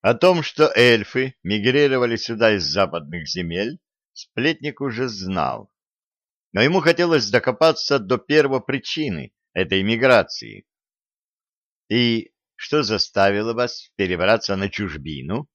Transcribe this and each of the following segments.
О том, что эльфы мигрировали сюда из западных земель, сплетник уже знал, но ему хотелось докопаться до первопричины этой миграции. И что заставило вас перебраться на чужбину?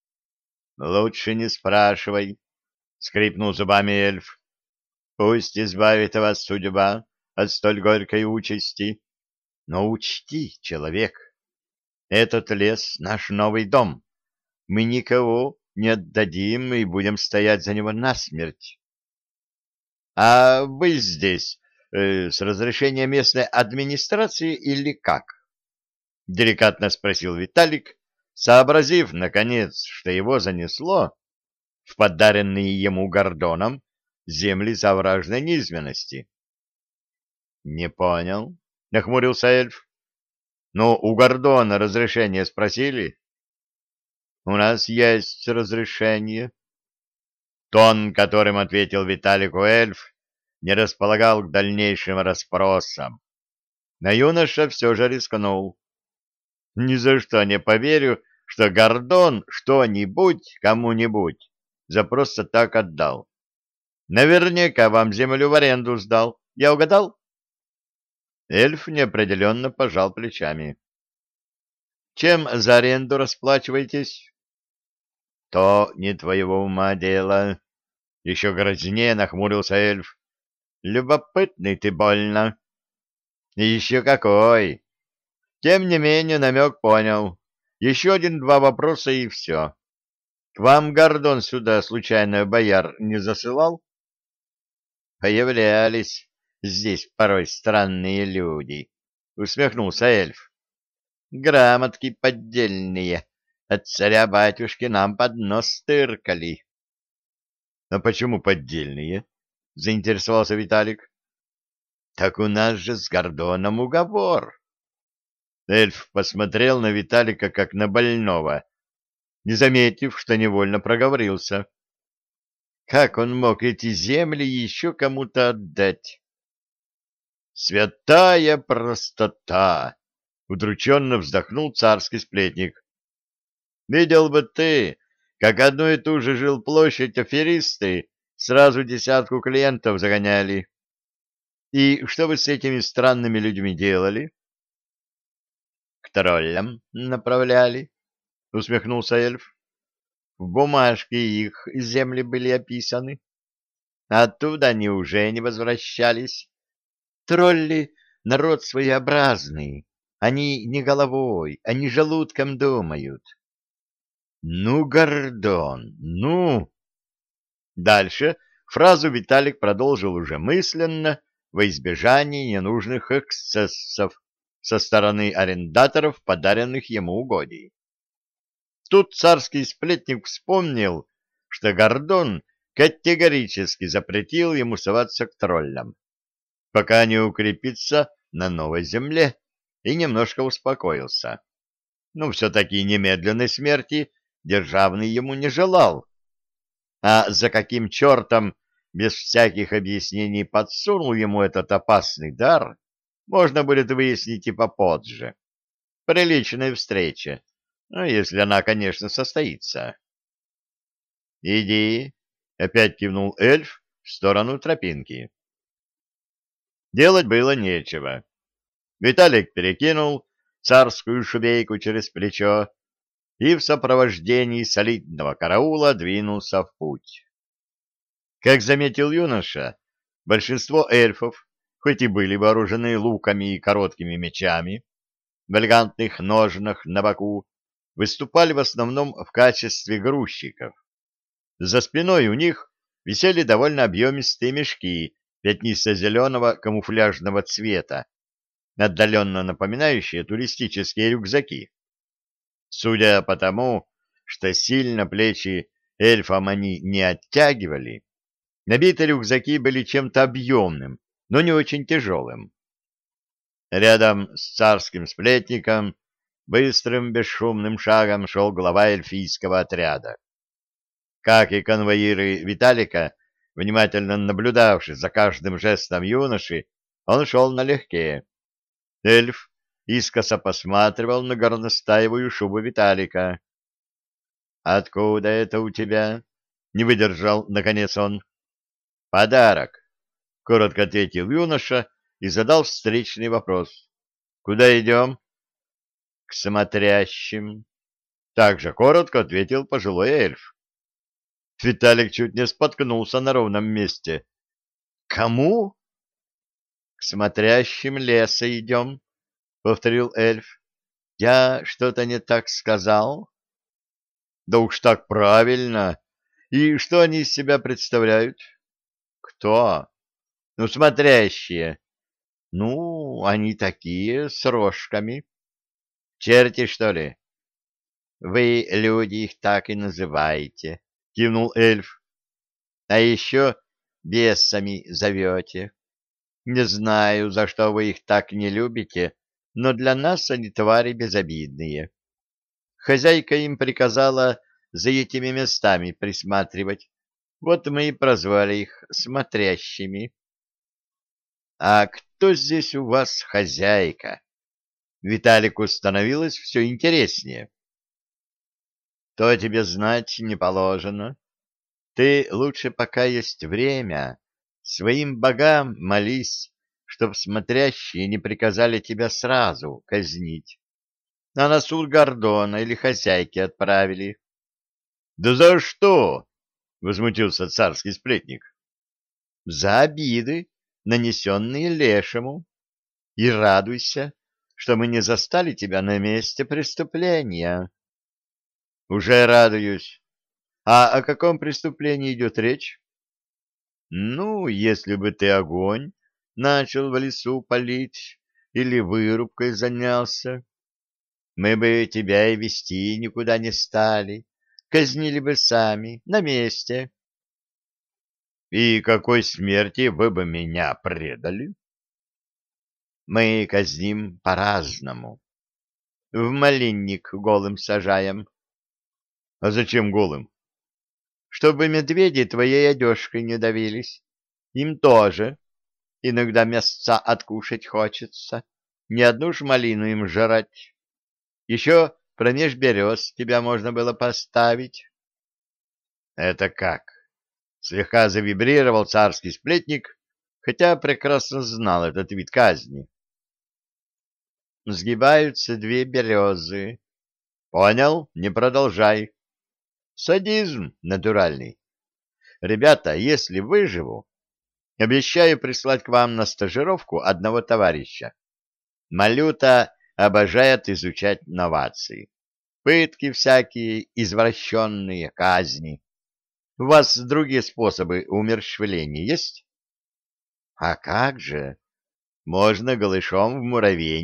Лучше не спрашивай, скрипнул зубами эльф. Пусть избавит вас судьба от столь горькой участи. Но учти, человек, этот лес — наш новый дом. Мы никого не отдадим и будем стоять за него насмерть. — А вы здесь с разрешения местной администрации или как? — деликатно спросил Виталик, сообразив, наконец, что его занесло в подаренные ему Гордоном земли завражной низменности. — Не понял, — нахмурился эльф. — Ну, у Гордона разрешение спросили? — У нас есть разрешение. Тон, которым ответил Виталику эльф, не располагал к дальнейшим расспросам. Но юноша все же рискнул. Ни за что не поверю, что Гордон что-нибудь кому-нибудь за просто так отдал. Наверняка вам землю в аренду сдал. Я угадал? Эльф неопределенно пожал плечами. Чем за аренду расплачиваетесь? То не твоего ума дело. Еще грознее нахмурился эльф. Любопытный ты больно. И еще какой. Тем не менее, намек понял. Еще один-два вопроса и все. К вам Гордон сюда случайно бояр не засылал? Появлялись здесь порой странные люди, усмехнулся эльф. Грамотки поддельные от царя-батюшки нам под нос тыркали. — А почему поддельные? — заинтересовался Виталик. — Так у нас же с Гордоном уговор. Эльф посмотрел на Виталика как на больного, не заметив, что невольно проговорился. Как он мог эти земли еще кому-то отдать? «Святая простота!» — удрученно вздохнул царский сплетник. «Видел бы ты, как одну и ту же жилплощадь аферисты сразу десятку клиентов загоняли. И что вы с этими странными людьми делали?» «К троллям направляли», — усмехнулся эльф. «В бумажке их земли были описаны. Оттуда они уже не возвращались. Тролли — народ своеобразный. Они не головой, они желудком думают». «Ну, Гордон, ну!» Дальше фразу Виталик продолжил уже мысленно, во избежание ненужных эксцессов со стороны арендаторов, подаренных ему угодий. Тут царский сплетник вспомнил, что Гордон категорически запретил ему соваться к троллям, пока не укрепится на новой земле, и немножко успокоился. Ну, все-таки немедленной смерти державный ему не желал. А за каким чертом без всяких объяснений подсунул ему этот опасный дар, можно будет выяснить и попозже. Приличная встреча, ну, если она, конечно, состоится. — Иди, — опять кивнул эльф в сторону тропинки. Делать было нечего. Виталик перекинул царскую шубейку через плечо и в сопровождении солидного караула двинулся в путь. Как заметил юноша, большинство эльфов, хоть и были вооружены луками и короткими мечами, в элегантных ножнах на боку, выступали в основном в качестве грузчиков. За спиной у них висели довольно объемистые мешки пятнисто-зеленого камуфляжного цвета, отдаленно напоминающие туристические рюкзаки. Судя по тому, что сильно плечи эльфам они не оттягивали, набиты рюкзаки были чем-то объемным, но не очень тяжелым. Рядом с царским сплетником быстрым бесшумным шагом шел глава эльфийского отряда. Как и конвоиры Виталика, внимательно наблюдавший за каждым жестом юноши, он шел налегке. Эльф искоса посматривал на горностаевую шубу Виталика. Откуда это у тебя? Не выдержал, наконец, он. Подарок, коротко ответил юноша и задал встречный вопрос. Куда идем? К смотрящим. Также коротко ответил пожилой эльф. Виталик чуть не споткнулся на ровном месте. Кому? К смотрящим леса идем, повторил эльф. Я что-то не так сказал? Да уж так правильно. И что они из себя представляют? Кто? Ну, смотрящие. Ну, они такие, с рожками. Черти, что ли? Вы, люди, их так и называете, кивнул эльф. А еще бесами зовете. Не знаю, за что вы их так не любите, но для нас они твари безобидные. Хозяйка им приказала за этими местами присматривать. Вот мы и прозвали их смотрящими. А кто здесь у вас хозяйка? Виталику становилось все интереснее. То тебе знать не положено. Ты лучше, пока есть время, своим богам молись, чтоб смотрящие не приказали тебя сразу казнить, а на суд Гордона или хозяйки отправили. — Да за что? — возмутился царский сплетник. — За обиды, нанесенные лешему. И радуйся, что мы не застали тебя на месте преступления. — Уже радуюсь. А о каком преступлении идет речь? Ну, если бы ты огонь начал в лесу палить или вырубкой занялся, мы бы тебя и вести никуда не стали, казнили бы сами, на месте. И какой смерти вы бы меня предали? Мы казним по-разному. В малинник голым сажаем. А зачем голым? Чтобы медведи твоей одежкой не давились. Им тоже. Иногда мясца откушать хочется. Не одну ж малину им жрать. Еще промеж берез тебя можно было поставить. Это как? Слегка завибрировал царский сплетник, хотя прекрасно знал этот вид казни. Сгибаются две березы. Понял? Не продолжай. Садизм натуральный. Ребята, если выживу, обещаю прислать к вам на стажировку одного товарища. Малюта обожает изучать новации. Пытки всякие, извращенные, казни. У вас другие способы умерщвления есть? А как же? Можно голышом в муравейник